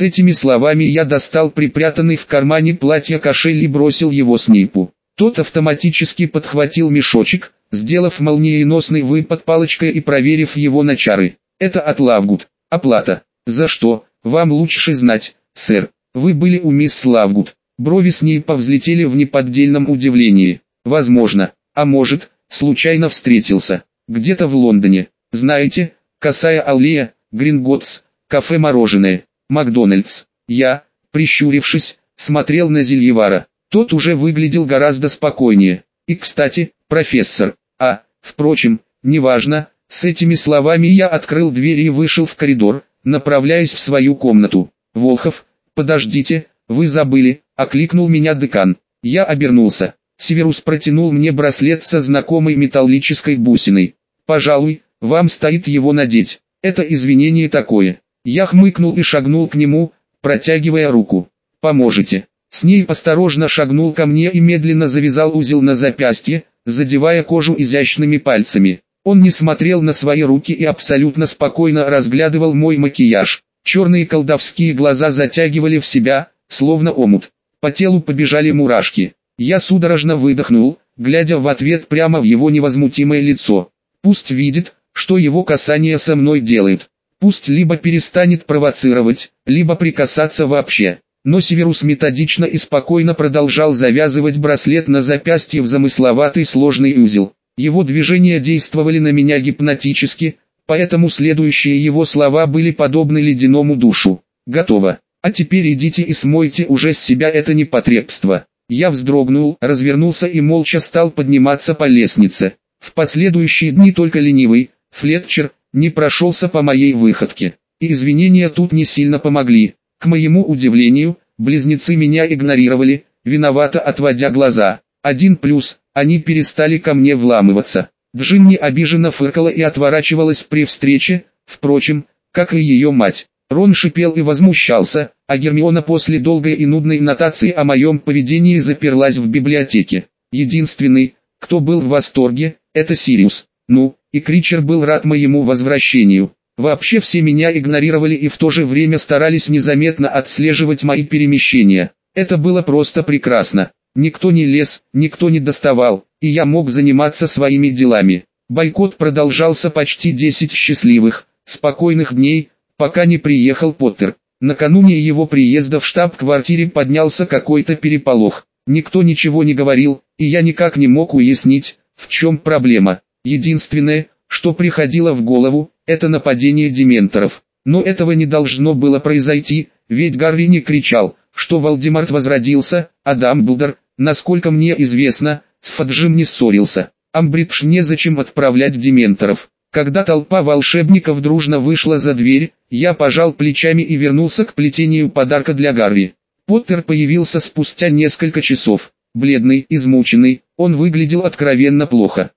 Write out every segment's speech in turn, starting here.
С этими словами я достал припрятанный в кармане платья кошель и бросил его Снейпу. Тот автоматически подхватил мешочек, сделав молниеносный выпад палочкой и проверив его на чары. Это от Лавгуд. Оплата. За что? Вам лучше знать, сэр. Вы были у мисс Лавгуд. Брови Снейпа взлетели в неподдельном удивлении. Возможно. А может, случайно встретился. Где-то в Лондоне. Знаете, Косая аллея, Гринготтс, кафе-мороженое, Макдональдс. Я, прищурившись, смотрел на Зельевара. Тот уже выглядел гораздо спокойнее. И, кстати, профессор. Впрочем, неважно. С этими словами я открыл дверь и вышел в коридор, направляясь в свою комнату. «Волхов, подождите, вы забыли», — окликнул меня декан. Я обернулся. Северус протянул мне браслет со знакомой металлической бусиной. «Пожалуй, вам стоит его надеть. Это извинение такое». Я хмыкнул и шагнул к нему, протягивая руку. «Поможете?» Снейп осторожно шагнул ко мне и медленно завязал узел на запястье, задевая кожу изящными пальцами. Он не смотрел на свои руки и абсолютно спокойно разглядывал мой макияж. Черные колдовские глаза затягивали в себя, словно омут. По телу побежали мурашки. Я судорожно выдохнул, глядя в ответ прямо в его невозмутимое лицо. Пусть видит, что его касание со мной делает. Пусть либо перестанет провоцировать, либо прикасаться вообще. Но Северус методично и спокойно продолжал завязывать браслет на запястье в замысловатый сложный узел. Его движения действовали на меня гипнотически, поэтому следующие его слова были подобны ледяному душу. «Готово. А теперь идите и смойте уже с себя это непотребство». Я вздрогнул, развернулся и молча стал подниматься по лестнице. В последующие дни только ленивый Флетчер не прошелся по моей выходке. И извинения тут не сильно помогли. К моему удивлению, близнецы меня игнорировали, виновато отводя глаза. Один плюс, они перестали ко мне вламываться. Джинни обиженно фыркала и отворачивалась при встрече, впрочем, как и ее мать. Рон шипел и возмущался, а Гермиона после долгой и нудной нотации о моем поведении заперлась в библиотеке. Единственный, кто был в восторге, это Сириус. Ну, и Кричер был рад моему возвращению. Вообще все меня игнорировали и в то же время старались незаметно отслеживать мои перемещения. Это было просто прекрасно. Никто не лез, никто не доставал, и я мог заниматься своими делами. Бойкот продолжался почти 10 счастливых, спокойных дней, пока не приехал Поттер. Накануне его приезда в штаб-квартире поднялся какой-то переполох. Никто ничего не говорил, и я никак не мог уяснить, в чем проблема. Единственное, что приходило в голову, это нападение дементоров. Но этого не должно было произойти, ведь Гарри не кричал, что Волдеморт возродился, а Дамблдор, насколько мне известно, с Фаджем не ссорился. Амбридж незачем отправлять дементоров. Когда толпа волшебников дружно вышла за дверь, я пожал плечами и вернулся к плетению подарка для Гарри. Поттер появился спустя несколько часов. Бледный, измученный, он выглядел откровенно плохо.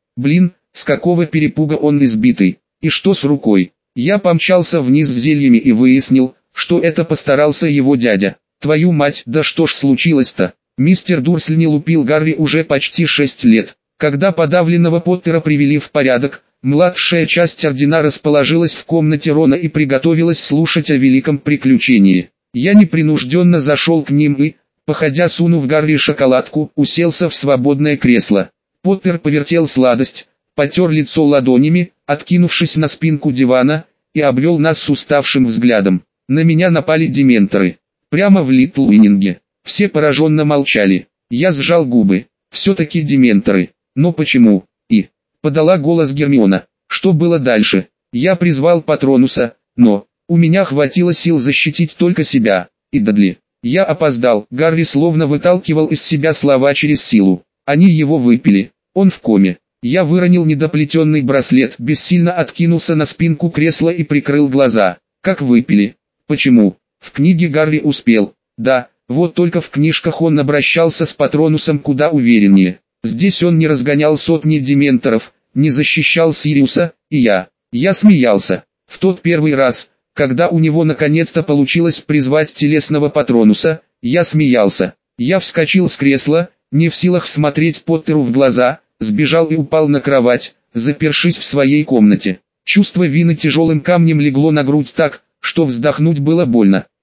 С какого перепуга он избитый. И что с рукой? Я помчался вниз с зельями и выяснил, что это постарался его дядя. Твою мать, да что ж случилось-то? Мистер Дурсль не лупил Гарри уже почти 6 лет. Когда подавленного Поттера привели в порядок, младшая часть ордена расположилась в комнате Рона и приготовилась слушать о великом приключении. Я непринужденно зашел к ним и, походя сунув Гарри шоколадку, уселся в свободное кресло. Поттер повертел сладость, потер лицо ладонями, откинувшись на спинку дивана, и обвел нас с уставшим взглядом. На меня напали дементоры. Прямо в Литлвининге. Все пораженно молчали. Я сжал губы. Все-таки дементоры. Но почему? Подала голос Гермиона. Что было дальше? Я призвал Патронуса, но у меня хватило сил защитить только себя. И Дадли. Я опоздал. Гарри словно выталкивал из себя слова через силу. Они его выпили. Он в коме. Я выронил недоплетенный браслет, бессильно откинулся на спинку кресла и прикрыл глаза. Как выпили? Почему? В книге Гарри успел. Да, вот только в книжках он обращался с Патронусом куда увереннее. Здесь он не разгонял сотни дементоров, не защищал Сириуса, и я смеялся. В тот первый раз, когда у него наконец-то получилось призвать телесного Патронуса, я смеялся. Я вскочил с кресла, не в силах смотреть Поттеру в глаза, сбежал и упал на кровать, запершись в своей комнате. Чувство вины тяжелым камнем легло на грудь так, что вздохнуть было больно.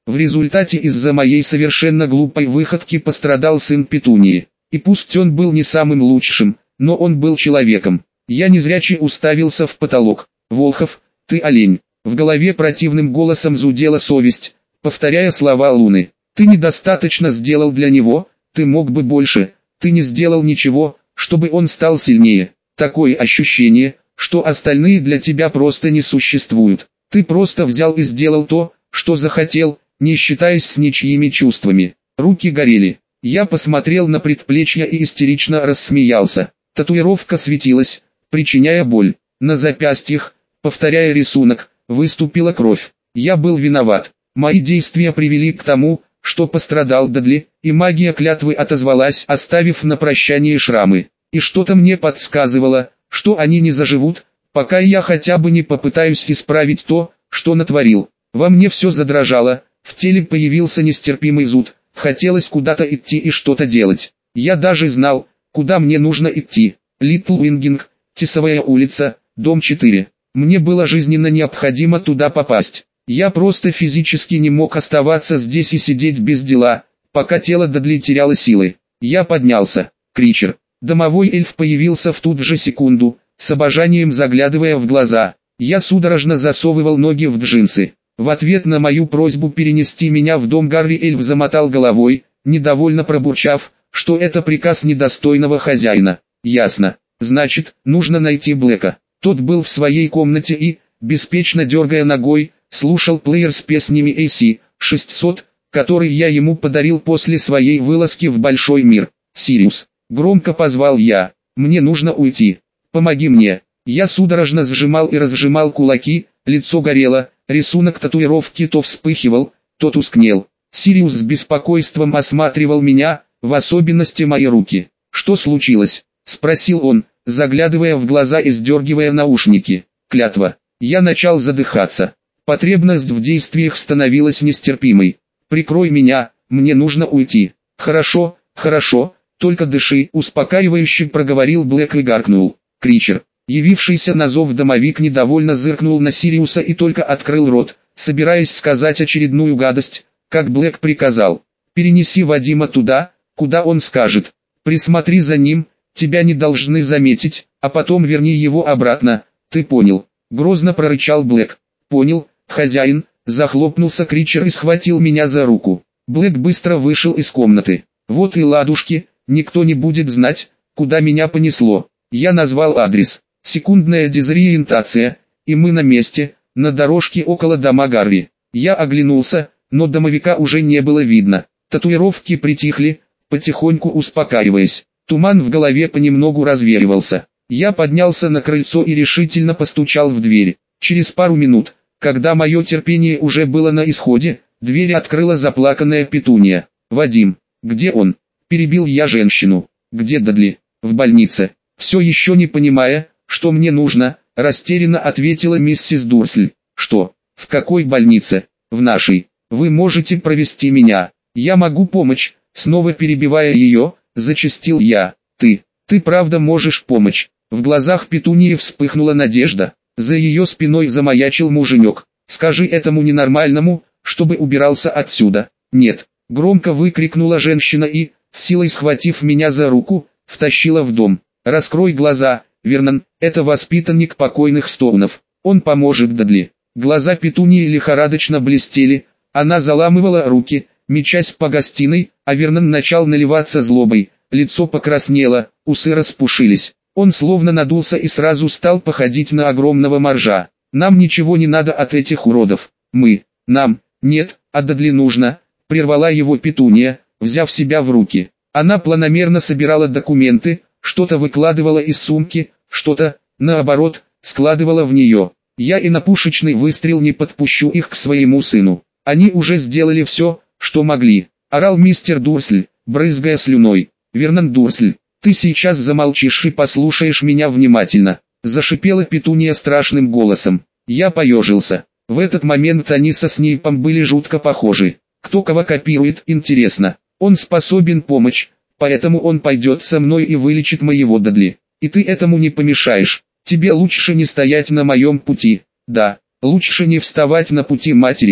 В результате из-за моей совершенно глупой выходки пострадал сын Петунии. И пусть он был не самым лучшим, но он был человеком. Я незряче уставился в потолок. «Волхов, ты олень». В голове противным голосом зудела совесть, повторяя слова Луны. «Ты недостаточно сделал для него, ты мог бы больше, ты не сделал ничего, чтобы он стал сильнее. Такое ощущение, что остальные для тебя просто не существуют. Ты просто взял и сделал то, что захотел, не считаясь с ничьими чувствами». Руки горели. Я посмотрел на предплечье и истерично рассмеялся. Татуировка светилась, причиняя боль. На запястьях, повторяя рисунок, выступила кровь. Я был виноват. Мои действия привели к тому, что пострадал Дадли, и магия клятвы отозвалась, оставив на прощание шрамы. И что-то мне подсказывало, что они не заживут, пока я хотя бы не попытаюсь исправить то, что натворил. Во мне все задрожало, в теле появился нестерпимый зуд, хотелось куда-то идти и что-то делать. Я даже знал, куда мне нужно идти. Литл Уингинг, Тесовая улица, дом 4. Мне было жизненно необходимо туда попасть. Я просто физически не мог оставаться здесь и сидеть без дела, пока тело Дадли теряло силы. Я поднялся. Кричер. Домовой эльф появился в ту же секунду, с обожанием заглядывая в глаза. Я судорожно засовывал ноги в джинсы. В ответ на мою просьбу перенести меня в дом Гарри эльф замотал головой, недовольно пробурчав, что это приказ недостойного хозяина. Ясно. Значит, нужно найти Блэка. Тот был в своей комнате и, беспечно дергая ногой, слушал плеер с песнями AC-600, который я ему подарил после своей вылазки в большой мир. «Сириус», громко позвал я, — «мне нужно уйти. Помоги мне». Я судорожно сжимал и разжимал кулаки, лицо горело, рисунок татуировки то вспыхивал, то тускнел. Сириус с беспокойством осматривал меня, в особенности мои руки. «Что случилось?» — спросил он, заглядывая в глаза и сдергивая наушники. «Клятва». Я начал задыхаться. Потребность в действиях становилась нестерпимой. «Прикрой меня, мне нужно уйти». «Хорошо, хорошо, только дыши», — успокаивающе проговорил Блэк и гаркнул. Кричер. Явившийся на зов домовик недовольно зыркнул на Сириуса и только открыл рот, собираясь сказать очередную гадость, как Блэк приказал. «Перенеси Вадима туда, куда он скажет. Присмотри за ним, тебя не должны заметить, а потом верни его обратно, ты понял?» Грозно прорычал Блэк. «Понял, хозяин», — захлопнулся Кричер и схватил меня за руку. Блэк быстро вышел из комнаты. «Вот и ладушки, никто не будет знать, куда меня понесло». Я назвал адрес. Секундная дезориентация, и мы на месте, на дорожке около дома Гарри. Я оглянулся, но домовика уже не было видно. Татуировки притихли, потихоньку успокаиваясь. Туман в голове понемногу развеивался. Я поднялся на крыльцо и решительно постучал в дверь. Через пару минут, когда мое терпение уже было на исходе, дверь открыла заплаканная Петуния. «Вадим, где он?» – перебил я женщину. «Где Дадли?» «В больнице». Все еще не понимая, что мне нужно, растерянно ответила миссис Дурсль. «Что? В какой больнице?» «В нашей. Вы можете провести меня. Я могу помочь», снова перебивая ее, зачастил я. Ты правда можешь помочь?» В глазах Петунии вспыхнула надежда. За ее спиной замаячил муженек. «Скажи этому ненормальному, чтобы убирался отсюда». «Нет», громко выкрикнула женщина и, с силой схватив меня за руку, втащила в дом. «Раскрой глаза, Вернон, это воспитанник покойных Стоунов. Он поможет Дадли». Глаза Петунии лихорадочно блестели, она заламывала руки, мечась по гостиной, а Вернон начал наливаться злобой, лицо покраснело, усы распушились. Он словно надулся и сразу стал походить на огромного моржа. «Нам ничего не надо от этих уродов. Нет, а Дадли нужно», — прервала его Петуния, взяв себя в руки. Она планомерно собирала документы, что-то выкладывала из сумки, что-то, наоборот, складывала в нее. «Я и на пушечный выстрел не подпущу их к своему сыну. Они уже сделали все, что могли», — орал мистер Дурсль, брызгая слюной. «Вернон Дурсль, ты сейчас замолчишь и послушаешь меня внимательно», — зашипела Петуния страшным голосом. Я поежился. В этот момент они со Снейпом были жутко похожи. Кто кого копирует, интересно. Он способен помочь, поэтому он пойдет со мной и вылечит моего Дадли. И ты этому не помешаешь. Тебе лучше не стоять на моем пути. Да, лучше не вставать на пути матери,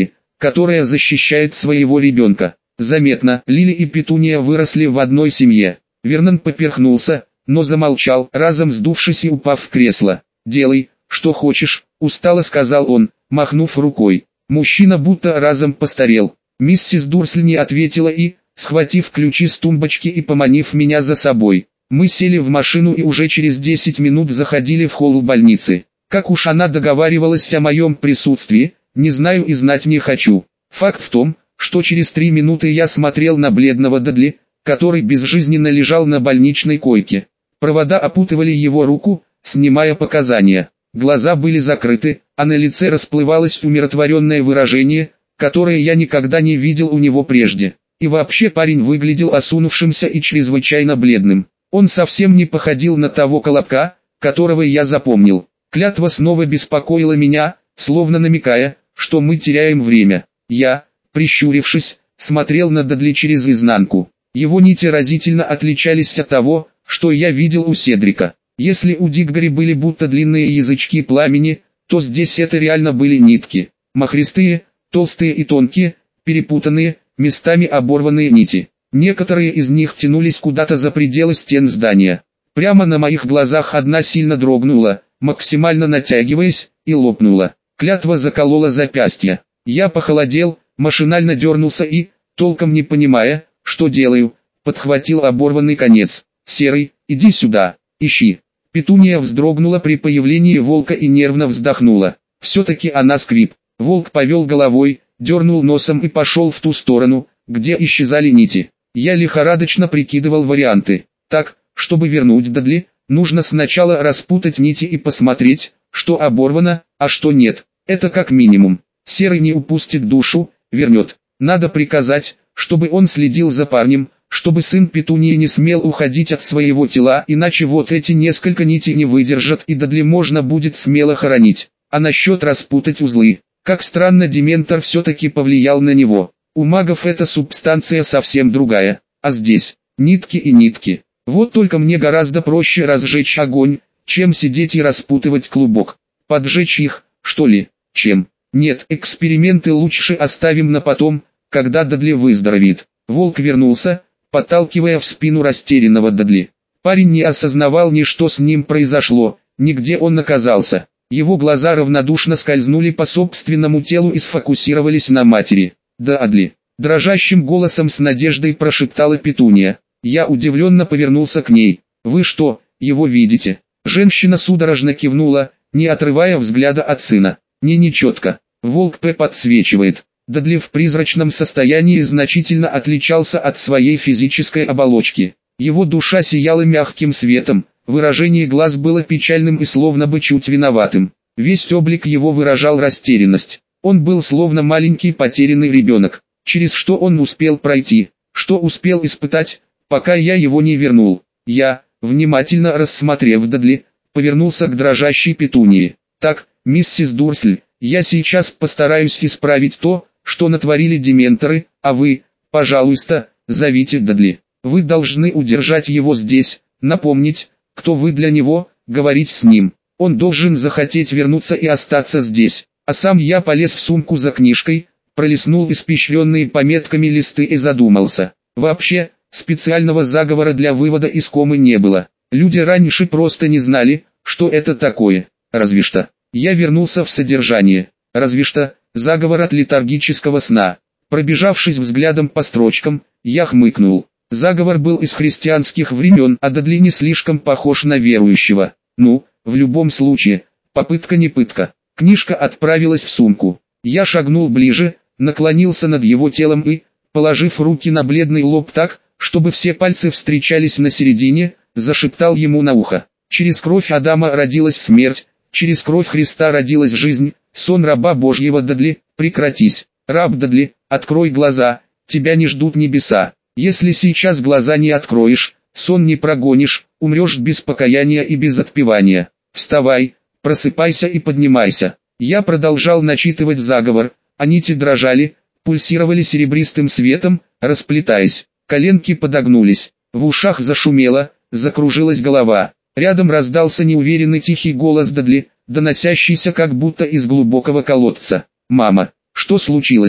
которая защищает своего ребенка. Заметно, Лили и Петуния выросли в одной семье. Вернон поперхнулся, но замолчал, разом сдувшись и упав в кресло. «Делай, что хочешь», — устало сказал он, махнув рукой. Мужчина будто разом постарел. Миссис Дурсль не ответила и, схватив ключи с тумбочки и поманив меня за собой, мы сели в машину и уже через 10 минут заходили в холл больницы. Как уж она договаривалась о моем присутствии, не знаю и знать не хочу. Факт в том, что через 3 минуты я смотрел на бледного Дадли, который безжизненно лежал на больничной койке. Провода опутывали его руку, снимая показания. Глаза были закрыты, а на лице расплывалось умиротворенное выражение, которое я никогда не видел у него прежде. И вообще парень выглядел осунувшимся и чрезвычайно бледным. Он совсем не походил на того Колобка, которого я запомнил. Клятва снова беспокоила меня, словно намекая, что мы теряем время. Я, прищурившись, смотрел на Дадли через изнанку. Его нити разительно отличались от того, что я видел у Седрика. Если у Диггори были будто длинные язычки пламени, то здесь это реально были нитки. Махристые, толстые и тонкие, перепутанные, местами оборванные нити. Некоторые из них тянулись куда-то за пределы стен здания. Прямо на моих глазах одна сильно дрогнула, максимально натягиваясь, и лопнула. Клятва заколола запястье. Я похолодел, машинально дернулся и, толком не понимая, что делаю, подхватил оборванный конец. «Серый, иди сюда, ищи». Петуния вздрогнула при появлении волка и нервно вздохнула. Все-таки она скрип. Волк повел головой, дернул носом и пошел в ту сторону, где исчезали нити. Я лихорадочно прикидывал варианты. Так, чтобы вернуть Дадли, нужно сначала распутать нити и посмотреть, что оборвано, а что нет. Это как минимум. Серый не упустит душу, вернет. Надо приказать, чтобы он следил за парнем, чтобы сын Петунии не смел уходить от своего тела, иначе вот эти несколько нитей не выдержат и Дадли можно будет смело хоронить. А насчет распутать узлы, как странно Дементор все-таки повлиял на него. У магов эта субстанция совсем другая, а здесь нитки и нитки. Вот только мне гораздо проще разжечь огонь, чем сидеть и распутывать клубок. Поджечь их, что ли, чем? Нет, эксперименты лучше оставим на потом, когда Дадли выздоровеет. Волк вернулся, подталкивая в спину растерянного Дадли. Парень не осознавал ни что с ним произошло, ни где он оказался. Его глаза равнодушно скользнули по собственному телу и сфокусировались на матери. «Дадли!» — дрожащим голосом с надеждой прошептала Петуния. Я удивленно повернулся к ней. «Вы что, его видите?» Женщина судорожно кивнула, не отрывая взгляда от сына. «Не нечетко. Волк П подсвечивает». Дадли в призрачном состоянии значительно отличался от своей физической оболочки. Его душа сияла мягким светом, выражение глаз было печальным и словно бы чуть виноватым. Весь облик его выражал растерянность. Он был словно маленький потерянный ребенок. Через что он успел пройти, что успел испытать, пока я его не вернул. Я, внимательно рассмотрев Дадли, повернулся к дрожащей Петунии. «Так, миссис Дурсль, я сейчас постараюсь исправить то, что натворили дементоры, а вы, пожалуйста, зовите Дадли. Вы должны удержать его здесь, напомнить, кто вы для него, говорить с ним. Он должен захотеть вернуться и остаться здесь». А сам я полез в сумку за книжкой, пролистнул испещренные пометками листы и задумался. Вообще, специального заговора для вывода из комы не было. Люди раньше просто не знали, что это такое. Разве что. Я вернулся в содержание. Разве что, заговор от летаргического сна. Пробежавшись взглядом по строчкам, я хмыкнул. Заговор был из христианских времен, а Дадли не слишком похож на верующего. Ну, в любом случае, попытка не пытка. Книжка отправилась в сумку. Я шагнул ближе, наклонился над его телом и, положив руки на бледный лоб так, чтобы все пальцы встречались на середине, зашептал ему на ухо. Через кровь Адама родилась смерть, через кровь Христа родилась жизнь, сон раба Божьего Дадли, прекратись. Раб Дадли, открой глаза, тебя не ждут небеса. Если сейчас глаза не откроешь, сон не прогонишь, умрешь без покаяния и без отпевания. Вставай, просыпайся и поднимайся. Я продолжал начитывать заговор, а нити дрожали, пульсировали серебристым светом, расплетаясь. Коленки подогнулись, в ушах зашумело, закружилась голова. Рядом раздался неуверенный тихий голос Дадли, доносящийся как будто из глубокого колодца. «Мама, что случилось?»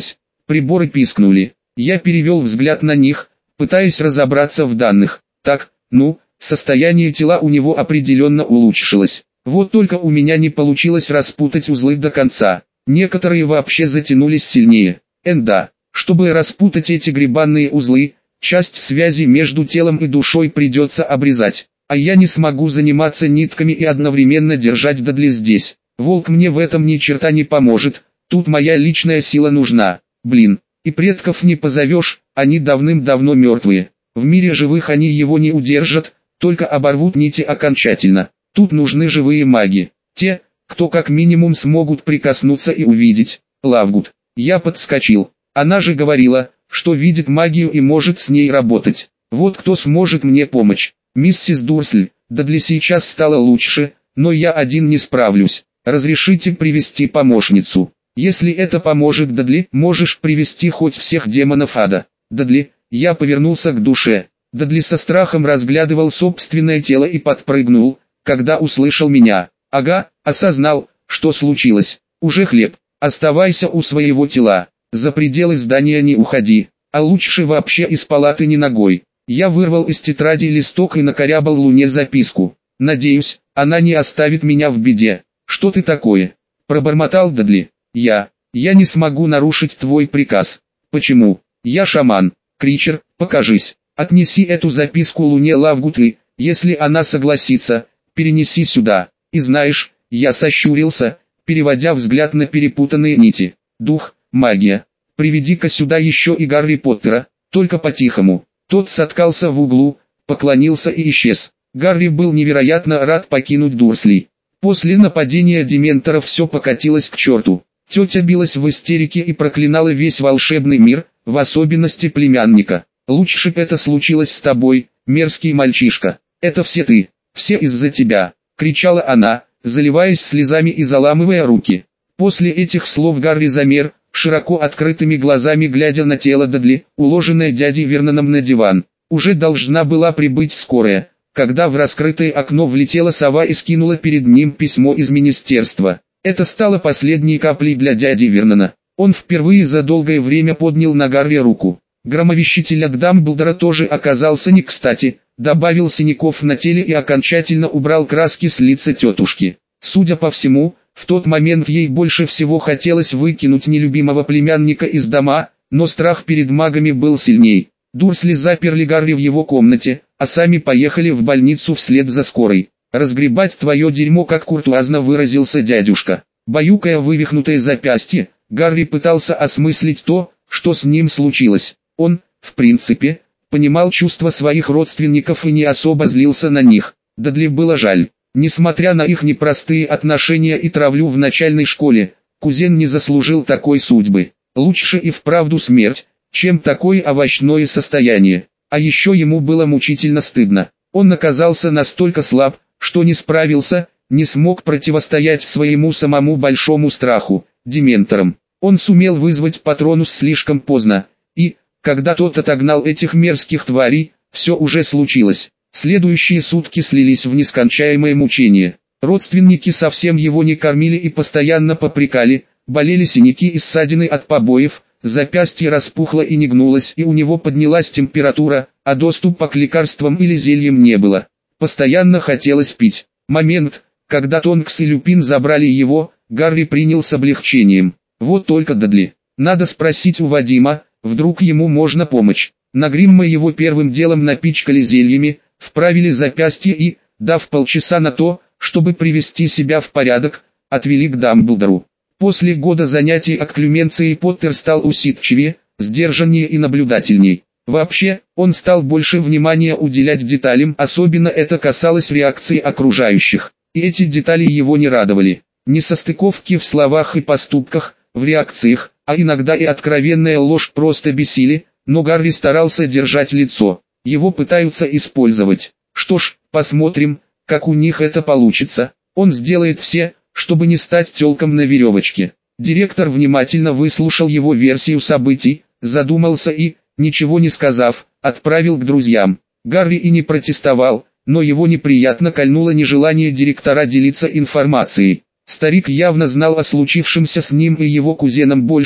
Приборы пискнули. Я перевел взгляд на них, пытаясь разобраться в данных. Так, ну, состояние тела у него определенно улучшилось. Вот только у меня не получилось распутать узлы до конца. Некоторые вообще затянулись сильнее. Да, чтобы распутать эти гребанные узлы, часть связи между телом и душой придется обрезать. А я не смогу заниматься нитками и одновременно держать Дадли здесь. Волк мне в этом ни черта не поможет, тут моя личная сила нужна. Блин, и предков не позовешь, они давным-давно мертвые. В мире живых они его не удержат, только оборвут нити окончательно. Тут нужны живые маги. Те, кто как минимум смогут прикоснуться и увидеть. Лавгуд. Я подскочил. Она же говорила, что видит магию и может с ней работать. Вот кто сможет мне помочь. Миссис Дурсль, Дадли сейчас стало лучше, но я один не справлюсь. Разрешите привести помощницу. Если это поможет Дадли, можешь привести хоть всех демонов ада. Дадли, я повернулся к душе. Дадли со страхом разглядывал собственное тело и подпрыгнул, когда услышал меня. Ага, осознал, что случилось. Уже хлеб. Оставайся у своего тела. За пределы здания не уходи. А лучше вообще из палаты не ногой. Я вырвал из тетради листок и накорябал Луне записку. Надеюсь, она не оставит меня в беде. Что ты такое? Пробормотал Дадли. Я не смогу нарушить твой приказ. Почему? Я шаман. Кричер, покажись. Отнеси эту записку Луне Лавгуд и, если она согласится, перенеси сюда. И знаешь, я сощурился, переводя взгляд на перепутанные нити. Дух, магия. Приведи-ка сюда еще и Гарри Поттера, только по-тихому. Тот соткался в углу, поклонился и исчез. Гарри был невероятно рад покинуть Дурсли. После нападения дементоров все покатилось к черту. Тетя билась в истерике и проклинала весь волшебный мир, в особенности племянника. «Лучше это случилось с тобой, мерзкий мальчишка. Это все ты, все из-за тебя», — кричала она, заливаясь слезами и заламывая руки. После этих слов Гарри замер, широко открытыми глазами глядя на тело Дадли, уложенное дядей Верноном на диван. Уже должна была прибыть скорая, когда в раскрытое окно влетела сова и скинула перед ним письмо из министерства. Это стало последней каплей для дяди Вернона. Он впервые за долгое время поднял на Гарри руку. Громовещитель от Дамблдора тоже оказался не кстати, добавил синяков на теле и окончательно убрал краски с лица тетушки. Судя по всему, в тот момент ей больше всего хотелось выкинуть нелюбимого племянника из дома, но страх перед магами был сильней. Дурсли заперли Гарри в его комнате, а сами поехали в больницу вслед за скорой. «Разгребать твое дерьмо», как куртуазно выразился дядюшка. Баюкая вывихнутое запястье, Гарри пытался осмыслить то, что с ним случилось. Он, в принципе, понимал чувства своих родственников и не особо злился на них. Дадли было жаль. Несмотря на их непростые отношения и травлю в начальной школе, кузен не заслужил такой судьбы. Лучше и вправду смерть, чем такое овощное состояние. А еще ему было мучительно стыдно. Он оказался настолько слаб, что не справился, не смог противостоять своему самому большому страху, дементорам. Он сумел вызвать Патронус слишком поздно, и, когда тот отогнал этих мерзких тварей, все уже случилось. Следующие сутки слились в нескончаемое мучение. Родственники совсем его не кормили и постоянно попрекали, болели синяки и ссадины от побоев, запястье распухло и не гнулось, и у него поднялась температура, а доступа к лекарствам или зельям не было. Постоянно хотелось пить. Момент, когда Тонкс и Люпин забрали его, Гарри принял с облегчением. Вот только Дадли. Надо спросить у Вадима, вдруг ему можно помочь. На Гримма его первым делом напичкали зельями, вправили запястье и, дав полчаса на то, чтобы привести себя в порядок, отвели к Дамблдору. После года занятий окклюменцией Поттер стал усидчивее, сдержаннее и наблюдательней. Вообще, он стал больше внимания уделять деталям, особенно это касалось реакции окружающих. И эти детали его не радовали. Несостыковки в словах и поступках, в реакциях, а иногда и откровенная ложь просто бесили, но Гарри старался держать лицо. Его пытаются использовать. Что ж, посмотрим, как у них это получится. Он сделает все, чтобы не стать тёлком на веревочке. Директор внимательно выслушал его версию событий, задумался и, ничего не сказав, отправил к друзьям. Гарри и не протестовал, но его неприятно кольнуло нежелание директора делиться информацией. Старик явно знал о случившемся с ним и его кузеном больше,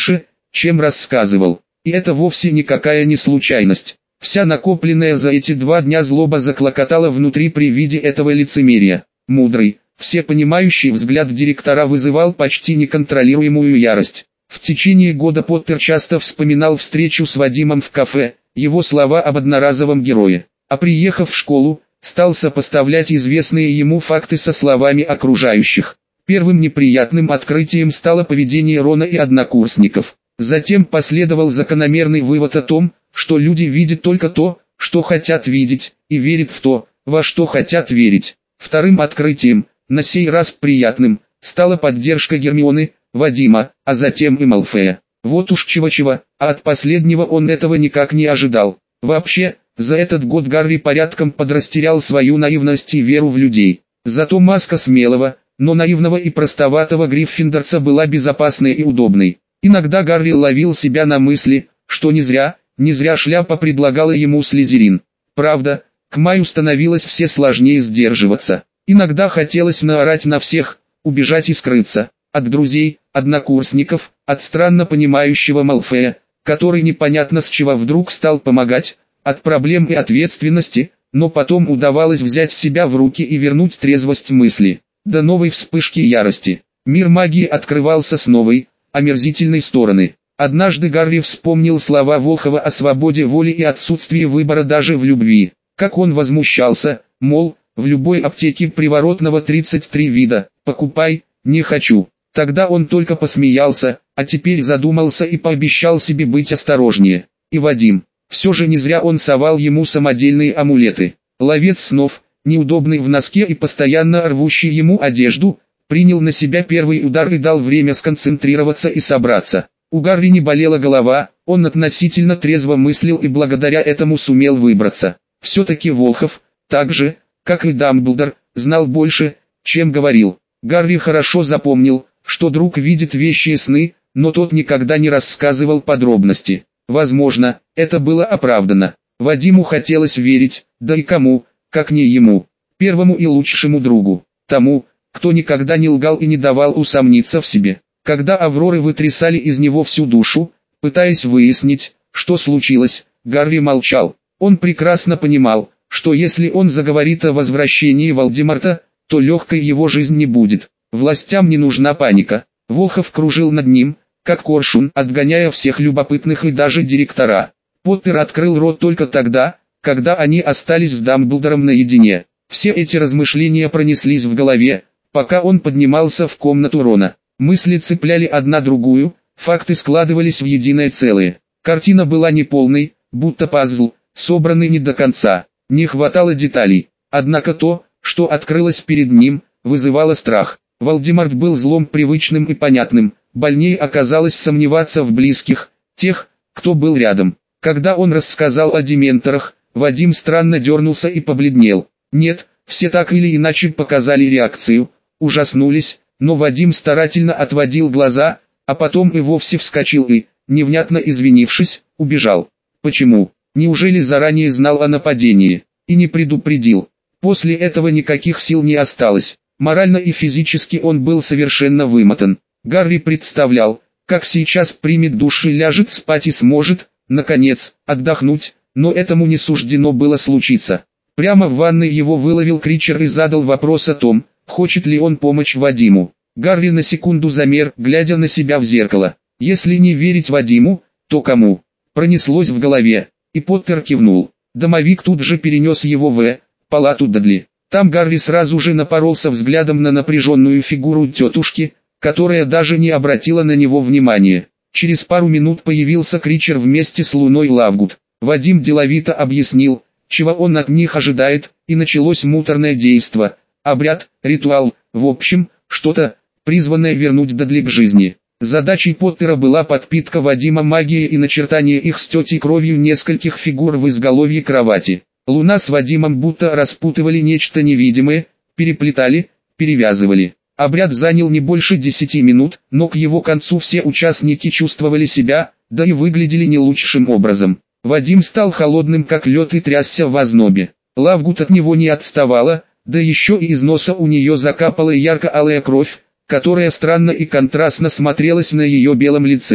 чем рассказывал. И это вовсе никакая не случайность. Вся накопленная за эти 2 дня злоба заклокотала внутри при виде этого лицемерия. Мудрый, всепонимающий взгляд директора вызывал почти неконтролируемую ярость. В течение года Поттер часто вспоминал встречу с Вадимом в кафе, его слова об одноразовом герое. А приехав в школу, стал сопоставлять известные ему факты со словами окружающих. Первым неприятным открытием стало поведение Рона и однокурсников. Затем последовал закономерный вывод о том, что люди видят только то, что хотят видеть, и верят в то, во что хотят верить. Вторым открытием, на сей раз приятным, стала поддержка Гермионы, Вадима, а затем и Малфоя. Вот уж чего-чего, а от последнего он этого никак не ожидал. Вообще, за этот год Гарри порядком подрастерял свою наивность и веру в людей. Зато маска смелого, но наивного и простоватого гриффиндорца была безопасной и удобной. Иногда Гарри ловил себя на мысли, что не зря шляпа предлагала ему Слизерин. Правда, к маю становилось все сложнее сдерживаться. Иногда хотелось наорать на всех, убежать и скрыться. От друзей, однокурсников, от странно понимающего Малфоя, который непонятно с чего вдруг стал помогать, от проблем и ответственности, но потом удавалось взять себя в руки и вернуть трезвость мысли. До новой вспышки ярости. Мир магии открывался с новой, омерзительной стороны. Однажды Гарри вспомнил слова Волхова о свободе воли и отсутствии выбора даже в любви. Как он возмущался, мол, в любой аптеке приворотного 33 вида, покупай, не хочу. Тогда он только посмеялся, а теперь задумался и пообещал себе быть осторожнее. И Вадим, все же не зря он совал ему самодельные амулеты. Ловец снов, неудобный в носке и постоянно рвущий ему одежду, принял на себя первый удар и дал время сконцентрироваться и собраться. У Гарри не болела голова, он относительно трезво мыслил и благодаря этому сумел выбраться. Все-таки Волхов, так же, как и Дамблдор, знал больше, чем говорил. Гарри хорошо запомнил, что друг видит вещи и сны, но тот никогда не рассказывал подробности. Возможно, это было оправдано. Вадиму хотелось верить, да и кому, как не ему, первому и лучшему другу, тому, кто никогда не лгал и не давал усомниться в себе. Когда Авроры вытрясали из него всю душу, пытаясь выяснить, что случилось, Гарри молчал. Он прекрасно понимал, что если он заговорит о возвращении Волдеморта, то легкой его жизнь не будет. Властям не нужна паника. Волхов кружил над ним, как коршун, отгоняя всех любопытных и даже директора. Поттер открыл рот только тогда, когда они остались с Дамблдором наедине. Все эти размышления пронеслись в голове, пока он поднимался в комнату Рона. Мысли цепляли одна другую, факты складывались в единое целое. Картина была неполной, будто пазл, собранный не до конца. Не хватало деталей. Однако то, что открылось перед ним, вызывало страх. Волдеморт был злом привычным и понятным, больнее оказалось сомневаться в близких, тех, кто был рядом. Когда он рассказал о дементорах, Вадим странно дернулся и побледнел. Нет, все так или иначе показали реакцию, ужаснулись, но Вадим старательно отводил глаза, а потом и вовсе вскочил и, невнятно извинившись, убежал. Почему? Неужели заранее знал о нападении и не предупредил? После этого никаких сил не осталось. Морально и физически он был совершенно вымотан. Гарри представлял, как сейчас примет душ и ляжет спать и сможет, наконец, отдохнуть, но этому не суждено было случиться. Прямо в ванной его выловил Кричер и задал вопрос о том, хочет ли он помочь Вадиму. Гарри на секунду замер, глядя на себя в зеркало. Если не верить Вадиму, то кому? Пронеслось в голове, и Поттер кивнул. Домовик тут же перенес его в палату Дадли. Там Гарри сразу же напоролся взглядом на напряженную фигуру тетушки, которая даже не обратила на него внимания. Через пару минут появился Кричер вместе с Луной Лавгуд. Вадим деловито объяснил, чего он от них ожидает, и началось муторное действо, обряд, ритуал, в общем, что-то, призванное вернуть Дадли к жизни. Задачей Поттера была подпитка Вадима магией и начертание их с тетей кровью нескольких фигур в изголовье кровати. Луна с Вадимом будто распутывали нечто невидимое, переплетали, перевязывали. Обряд занял не больше 10 минут, но к его концу все участники чувствовали себя, да и выглядели не лучшим образом. Вадим стал холодным как лед и трясся в ознобе. Лавгуд от него не отставала, да еще и из носа у нее закапала ярко-алая кровь, которая странно и контрастно смотрелась на ее белом лице.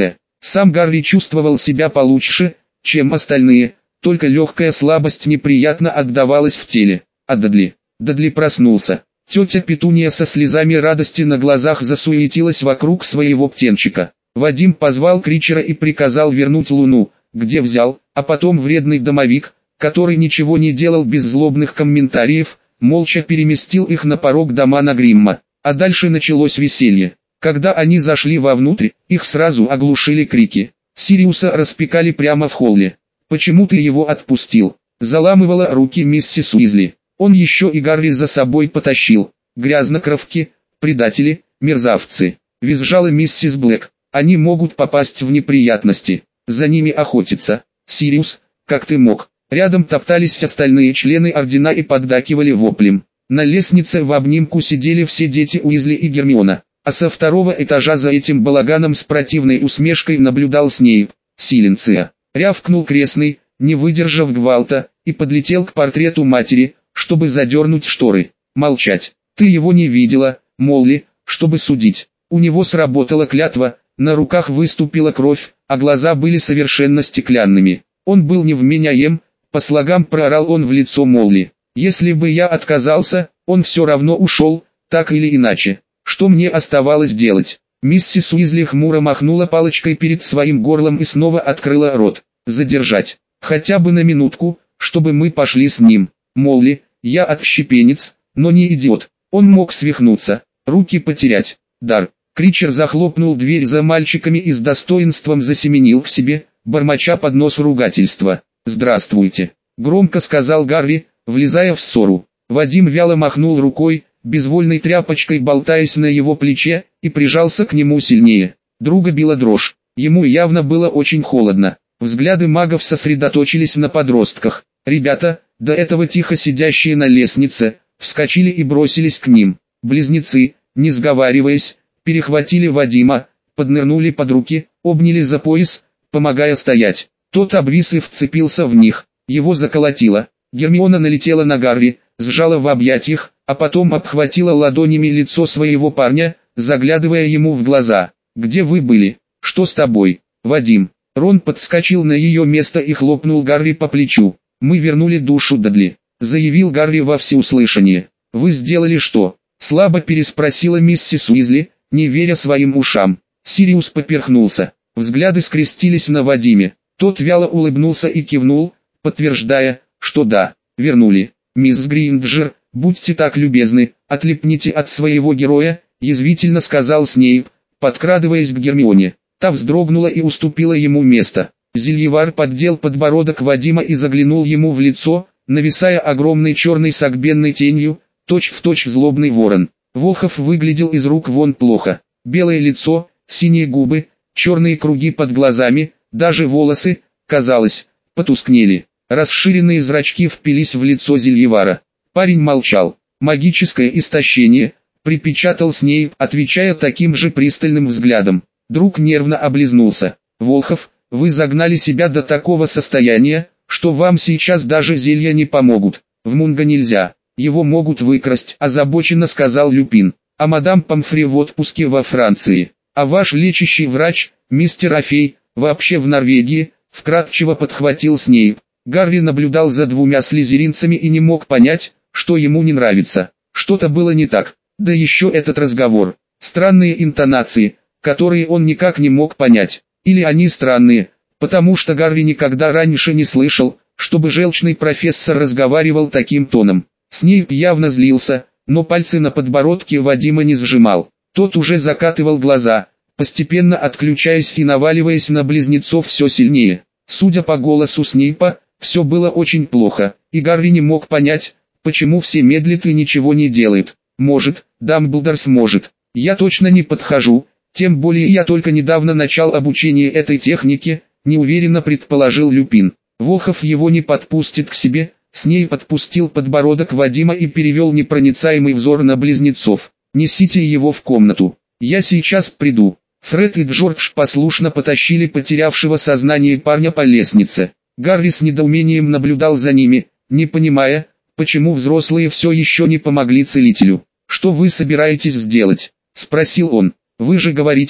Сам Гарри чувствовал себя получше, чем остальные, только легкая слабость неприятно отдавалась в теле. А Дадли проснулся. Тетя Петуния со слезами радости на глазах засуетилась вокруг своего птенчика. Вадим позвал Кричера и приказал вернуть Луну, где взял, а потом вредный домовик, который ничего не делал без злобных комментариев, молча переместил их на порог дома Нагримма. А дальше началось веселье. Когда они зашли вовнутрь, их сразу оглушили крики. Сириуса распекали прямо в холле. «Почему ты его отпустил?» Заламывала руки миссис Уизли. Он еще и Гарри за собой потащил. «Грязнокровки, предатели, мерзавцы!» Визжала миссис Блэк. «Они могут попасть в неприятности. За ними охотиться. Сириус, как ты мог?» Рядом топтались остальные члены ордена и поддакивали воплем. На лестнице в обнимку сидели все дети Уизли и Гермиона, а со второго этажа за этим балаганом с противной усмешкой наблюдал Снейп. «Силенция!» Рявкнул крестный, не выдержав гвалта, и подлетел к портрету матери, чтобы задернуть шторы. «Молчать! Ты его не видела, Молли, чтобы судить. У него сработала клятва, на руках выступила кровь, а глаза были совершенно стеклянными. Он был невменяем», по слогам проорал он в лицо Молли. «Если бы я отказался, он все равно ушел, так или иначе. Что мне оставалось делать?» Миссис Уизли хмуро махнула палочкой перед своим горлом и снова открыла рот. «Задержать. Хотя бы на минутку, чтобы мы пошли с ним. Молли, я отщепенец, но не идиот. Он мог свихнуться, руки потерять. Дар». Кричер захлопнул дверь за мальчиками и с достоинством засеменил к себе, бормоча под нос ругательства. «Здравствуйте», — громко сказал Гарри, влезая в ссору. Вадим вяло махнул рукой, безвольной тряпочкой болтаясь на его плече, и прижался к нему сильнее. Друга била дрожь. Ему явно было очень холодно. Взгляды магов сосредоточились на подростках. Ребята, до этого тихо сидящие на лестнице, вскочили и бросились к ним. Близнецы, не сговариваясь, перехватили Вадима, поднырнули под руки, обняли за пояс, помогая стоять. Тот обвис и вцепился в них. Его заколотило. Гермиона налетела на Гарри, сжала в объятиях, а потом обхватила ладонями лицо своего парня, заглядывая ему в глаза. «Где вы были? Что с тобой, Вадим?» Рон подскочил на ее место и хлопнул Гарри по плечу. «Мы вернули душу Дадли», — заявил Гарри во всеуслышание. «Вы сделали что?» — слабо переспросила миссис Уизли, не веря своим ушам. Сириус поперхнулся. Взгляды скрестились на Вадиме. Тот вяло улыбнулся и кивнул, подтверждая, что да, вернули. «Мисс Гринджер, будьте так любезны, отлипните от своего героя», — язвительно сказал Снейп, подкрадываясь к Гермионе. Та вздрогнула и уступила ему место. Зельевар поддел подбородок Вадима и заглянул ему в лицо, нависая огромной черной согбенной тенью, точь-в-точь злобный ворон. Волхов выглядел из рук вон плохо. Белое лицо, синие губы, черные круги под глазами, даже волосы, казалось, потускнели. Расширенные зрачки впились в лицо Зельевара. Парень молчал. «Магическое истощение», — припечатал Снейп, отвечая таким же пристальным взглядом. Друг нервно облизнулся. «Волхов, вы загнали себя до такого состояния, что вам сейчас даже зелья не помогут. В Мунго нельзя, его могут выкрасть», — озабоченно сказал Люпин. «А мадам Помфри в отпуске во Франции. А ваш лечащий врач, мистер Афей, вообще в Норвегии», — вкратчиво подхватил Снейп. Гарри наблюдал за двумя слизеринцами и не мог понять, что ему не нравится. Что-то было не так. Да еще этот разговор. Странные интонации, которые он никак не мог понять. Или они странные, потому что Гарри никогда раньше не слышал, чтобы желчный профессор разговаривал таким тоном. Снейп явно злился, но пальцы на подбородке Вадима не сжимал. Тот уже закатывал глаза, постепенно отключаясь и наваливаясь на близнецов все сильнее. Судя по голосу Снейпа, все было очень плохо, и Гарри не мог понять, почему все медлят и ничего не делают. «Может, Дамблдор сможет. Я точно не подхожу, тем более я только недавно начал обучение этой технике», — неуверенно предположил Люпин. «Волхов его не подпустит к себе», — Снейп подпустил подбородок Вадима и перевел непроницаемый взор на близнецов. «Несите его в комнату. Я сейчас приду». Фред и Джордж послушно потащили потерявшего сознание парня по лестнице. Гарри с недоумением наблюдал за ними, не понимая, почему взрослые все еще не помогли целителю. «Что вы собираетесь сделать?» — спросил он. «Вы же говорите,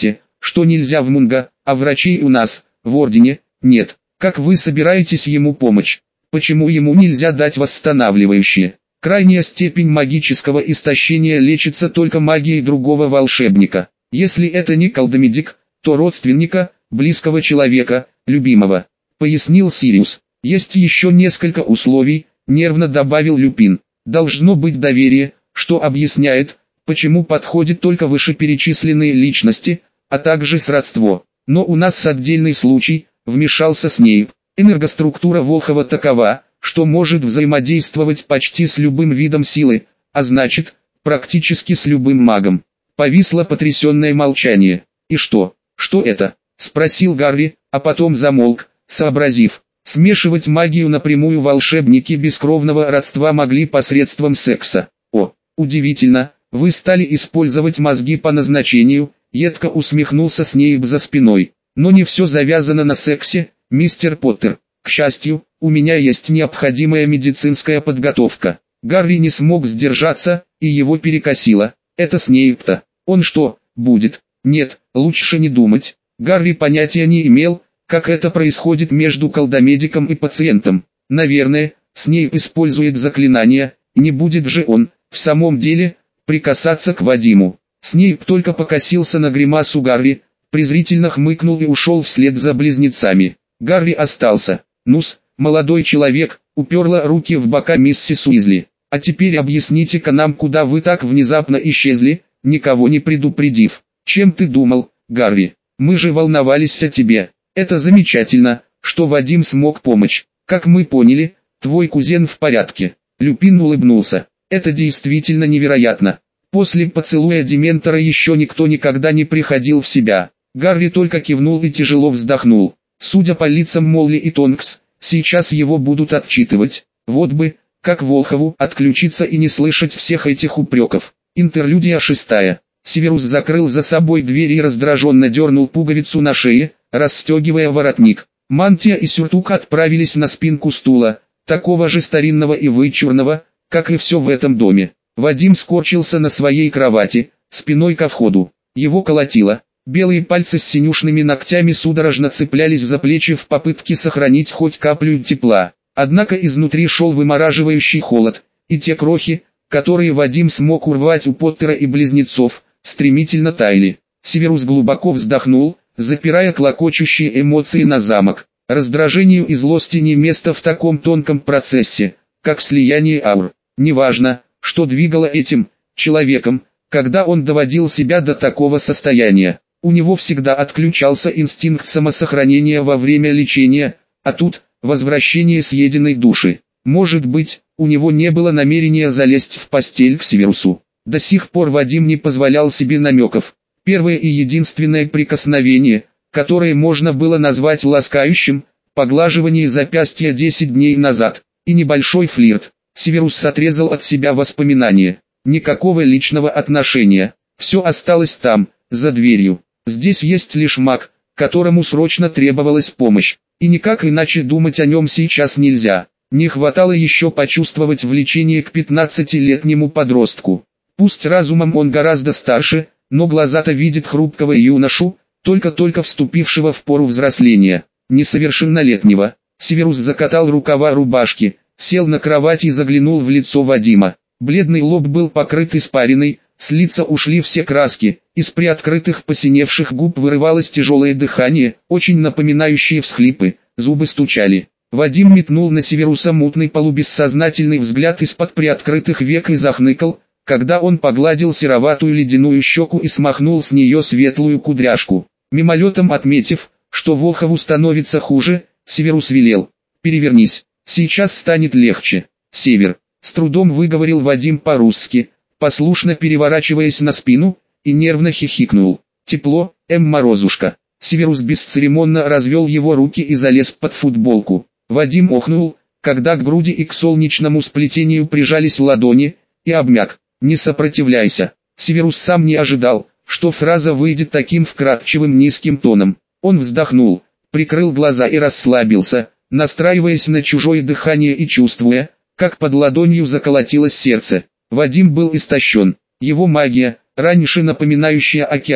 что нельзя в Мунго, а врачей у нас, в Ордене, нет. Как вы собираетесь ему помочь? Почему ему нельзя дать восстанавливающее? Крайняя степень магического истощения лечится только магией другого волшебника. Если это не колдомедик, то родственника, близкого человека, любимого, пояснил Сириус. Есть еще несколько условий, нервно добавил Люпин. Должно быть доверие, что объясняет, почему подходят только вышеперечисленные личности, а также сродство. Но у нас отдельный случай, вмешался Снейп. Энергоструктура Волхова такова, что может взаимодействовать почти с любым видом силы, а значит, практически с любым магом. Повисло потрясенное молчание. «И что? Что это?» – спросил Гарри, а потом замолк, сообразив. Смешивать магию напрямую волшебники бескровного родства могли посредством секса. «О, удивительно, вы стали использовать мозги по назначению», – едко усмехнулся Снейп за спиной. «Но не все завязано на сексе, мистер Поттер. К счастью, у меня есть необходимая медицинская подготовка». Гарри не смог сдержаться, и его перекосило. «Это Снейп-то. Он что, будет?» «Нет, лучше не думать». Гарри понятия не имел, как это происходит между колдомедиком и пациентом. Наверное, Снейп использует заклинания, не будет же он, в самом деле, прикасаться к Вадиму. Снейп только покосился на гримасу Гарри, презрительно хмыкнул и ушел вслед за близнецами. Гарри остался. «Ну-с, молодой человек», уперла руки в бока миссис Уизли. «А теперь объясните-ка нам, куда вы так внезапно исчезли, никого не предупредив. Чем ты думал, Гарри? Мы же волновались о тебе. Это замечательно, что Вадим смог помочь. Как мы поняли, твой кузен в порядке». Люпин улыбнулся. «Это действительно невероятно. После поцелуя Дементора еще никто никогда не приходил в себя». Гарри только кивнул и тяжело вздохнул. Судя по лицам Молли и Тонкс, сейчас его будут отчитывать. Вот бы, как Волхову отключиться и не слышать всех этих упреков. Интерлюдия 6. Северус закрыл за собой дверь и раздраженно дернул пуговицу на шее, расстегивая воротник. Мантия и сюртук отправились на спинку стула, такого же старинного и вычурного, как и все в этом доме. Вадим скорчился на своей кровати, спиной ко входу. Его колотило. Белые пальцы с синюшными ногтями судорожно цеплялись за плечи в попытке сохранить хоть каплю тепла. Однако изнутри шел вымораживающий холод, и те крохи, которые Вадим смог урвать у Поттера и близнецов, стремительно таяли. Северус глубоко вздохнул, запирая клокочущие эмоции на замок. Раздражению и злости не место в таком тонком процессе, как слияние аур. Неважно, что двигало этим человеком, когда он доводил себя до такого состояния. У него всегда отключался инстинкт самосохранения во время лечения, а тут возвращение съеденной души. Может быть, у него не было намерения залезть в постель к Северусу. До сих пор Вадим не позволял себе намеков. Первое и единственное прикосновение, которое можно было назвать ласкающим, поглаживание запястья 10 дней назад, и небольшой флирт. Северус отрезал от себя воспоминания. Никакого личного отношения. Все осталось там, за дверью. Здесь есть лишь маг, которому срочно требовалась помощь. И никак иначе думать о нем сейчас нельзя. Не хватало еще почувствовать влечение к 15-летнему подростку. Пусть разумом он гораздо старше, но глаза-то видит хрупкого юношу, только-только вступившего в пору взросления, несовершеннолетнего. Северус закатал рукава рубашки, сел на кровать и заглянул в лицо Вадима. Бледный лоб был покрыт испариной, с лица ушли все краски, из приоткрытых посиневших губ вырывалось тяжелое дыхание, очень напоминающее всхлипы, зубы стучали. Вадим метнул на Северуса мутный полубессознательный взгляд из-под приоткрытых век и захныкал, когда он погладил сероватую ледяную щеку и смахнул с нее светлую кудряшку. Мимолетом отметив, что Волхову становится хуже, Северус велел: «Перевернись, сейчас станет легче». «Север», — с трудом выговорил Вадим по-русски, послушно переворачиваясь на спину, и нервно хихикнул. «Тепло, Морозушка». Северус бесцеремонно развел его руки и залез под футболку. Вадим охнул, когда к груди и к солнечному сплетению прижались ладони, и обмяк. «Не сопротивляйся». Северус сам не ожидал, что фраза выйдет таким вкрадчивым низким тоном. Он вздохнул, прикрыл глаза и расслабился, настраиваясь на чужое дыхание и чувствуя, как под ладонью заколотилось сердце. Вадим был истощен. Его магия, раньше напоминающая океан,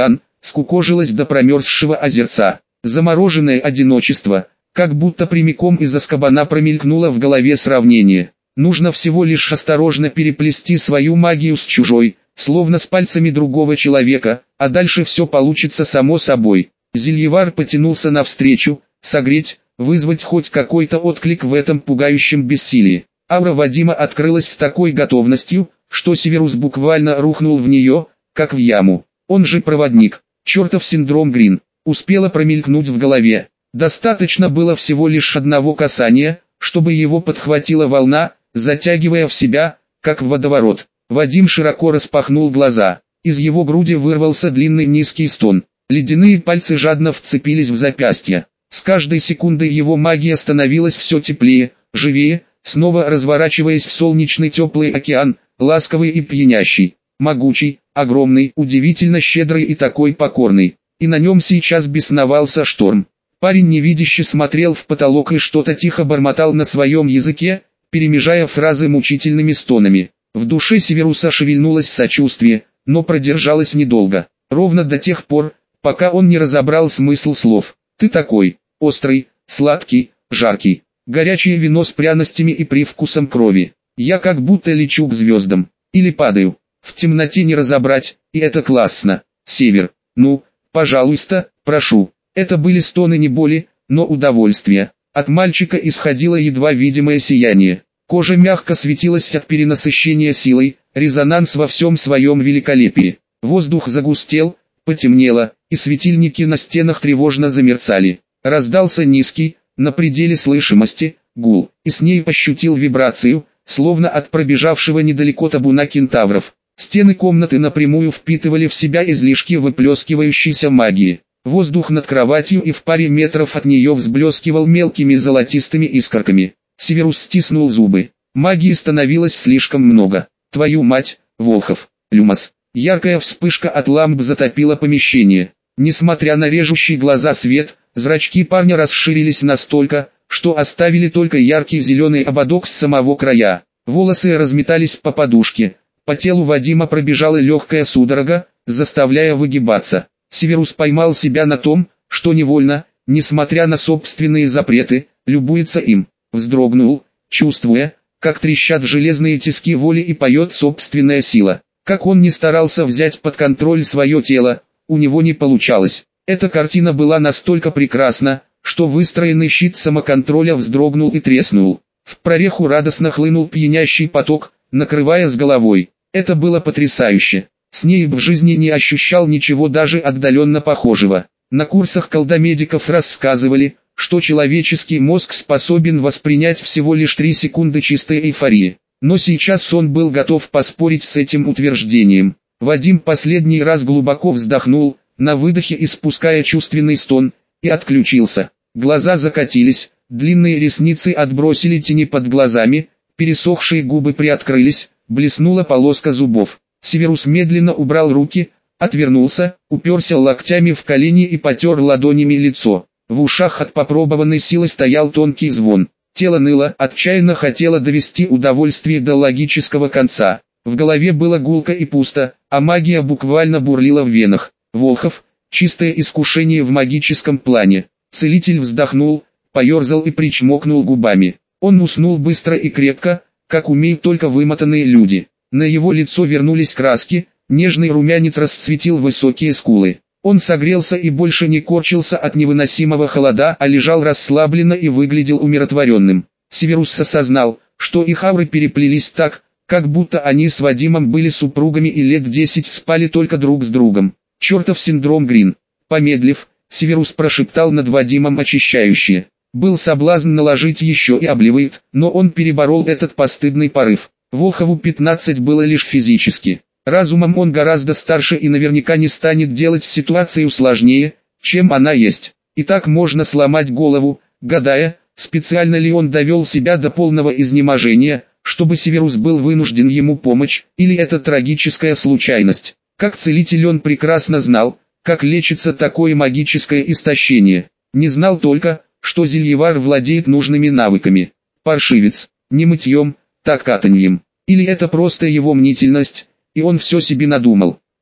скукожилась до промерзшего озерца. Замороженное одиночество, как будто прямиком из Азкабана, промелькнуло в голове сравнение. Нужно всего лишь осторожно переплести свою магию с чужой, словно с пальцами другого человека, а дальше все получится само собой. Зельевар потянулся навстречу, согреть, вызвать хоть какой-то отклик в этом пугающем бессилии. Аура Вадима открылась с такой готовностью, что Северус буквально рухнул в нее, как в яму. Он же проводник, чертов синдром Грин, успело промелькнуть в голове. Достаточно было всего лишь одного касания, чтобы его подхватила волна, затягивая в себя, как в водоворот. Вадим широко распахнул глаза. Из его груди вырвался длинный низкий стон. Ледяные пальцы жадно вцепились в запястье. С каждой секундой его магия становилась все теплее, живее, снова разворачиваясь в солнечный теплый океан, ласковый и пьянящий, могучий, огромный, удивительно щедрый и такой покорный. И на нем сейчас бесновался шторм. Парень невидяще смотрел в потолок и что-то тихо бормотал на своем языке, перемежая фразы мучительными стонами. В душе Северуса шевельнулось сочувствие, но продержалось недолго. Ровно до тех пор, пока он не разобрал смысл слов. «Ты такой, острый, сладкий, жаркий, горячее вино с пряностями и привкусом крови. Я как будто лечу к звездам, или падаю. В темноте не разобрать, и это классно. Север, ну, пожалуйста, прошу». Это были стоны не боли, но удовольствия. От мальчика исходило едва видимое сияние. Кожа мягко светилась от перенасыщения силой, резонанс во всем своем великолепии. Воздух загустел, потемнело, и светильники на стенах тревожно замерцали. Раздался низкий, на пределе слышимости, гул, и с ней ощутил вибрацию, словно от пробежавшего недалеко табуна кентавров. Стены комнаты напрямую впитывали в себя излишки выплескивающейся магии. Воздух над кроватью и в паре метров от нее взблескивал мелкими золотистыми искорками. Северус стиснул зубы. Магии становилось слишком много. Твою мать, Волхов, Люмос. Яркая вспышка от ламп затопила помещение. Несмотря на режущий глаза свет, зрачки парня расширились настолько, что оставили только яркий зеленый ободок с самого края. Волосы разметались по подушке. По телу Вадима пробежала легкая судорога, заставляя выгибаться. Северус поймал себя на том, что невольно, несмотря на собственные запреты, любуется им. Вздрогнул, чувствуя, как трещат железные тиски воли и поет собственная сила. Как он ни старался взять под контроль свое тело, у него не получалось. Эта картина была настолько прекрасна, что выстроенный щит самоконтроля вздрогнул и треснул. В прореху радостно хлынул пьянящий поток, накрывая с головой. Это было потрясающе. С ней в жизни не ощущал ничего даже отдаленно похожего. На курсах колдомедиков рассказывали, что человеческий мозг способен воспринять всего лишь 3 секунды чистой эйфории. Но сейчас он был готов поспорить с этим утверждением. Вадим последний раз глубоко вздохнул, на выдохе испуская чувственный стон, и отключился. Глаза закатились, длинные ресницы отбросили тени под глазами, пересохшие губы приоткрылись, блеснула полоска зубов. Северус медленно убрал руки, отвернулся, уперся локтями в колени и потер ладонями лицо. В ушах от попробованной силы стоял тонкий звон. Тело ныло, отчаянно хотело довести удовольствие до логического конца. В голове было гулко и пусто, а магия буквально бурлила в венах. Волхов, чистое искушение в магическом плане. Целитель вздохнул, поерзал и причмокнул губами. Он уснул быстро и крепко, как умеют только вымотанные люди. На его лицо вернулись краски, нежный румянец расцветил высокие скулы. Он согрелся и больше не корчился от невыносимого холода, а лежал расслабленно и выглядел умиротворенным. Северус осознал, что их ауры переплелись так, как будто они с Вадимом были супругами и лет 10 спали только друг с другом. Чертов синдром Грин. Помедлив, Северус прошептал над Вадимом очищающее. Был соблазн наложить еще и обливает, но он переборол этот постыдный порыв. Волхову 15 было лишь физически. Разумом он гораздо старше и наверняка не станет делать ситуацию сложнее, чем она есть. И так можно сломать голову, гадая, специально ли он довел себя до полного изнеможения, чтобы Северус был вынужден ему помочь, или это трагическая случайность. Как целитель он прекрасно знал, как лечится такое магическое истощение. Не знал только, что Зельевар владеет нужными навыками. Паршивец, не мытьем, так катаньем. Или это просто его мнительность, и он все себе надумал.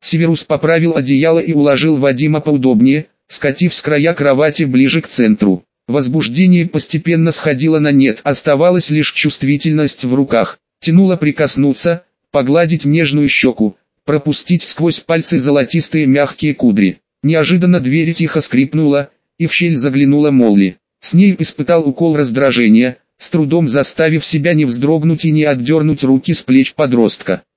Северус поправил одеяло и уложил Вадима поудобнее, скатив с края кровати ближе к центру. Возбуждение постепенно сходило на нет, оставалась лишь чувствительность в руках. Тянуло прикоснуться, погладить нежную щеку, пропустить сквозь пальцы золотистые мягкие кудри. Неожиданно дверь тихо скрипнула, и в щель заглянула Молли. Снейп испытал укол раздражения, с трудом заставив себя не вздрогнуть и не отдернуть руки с плеч подростка.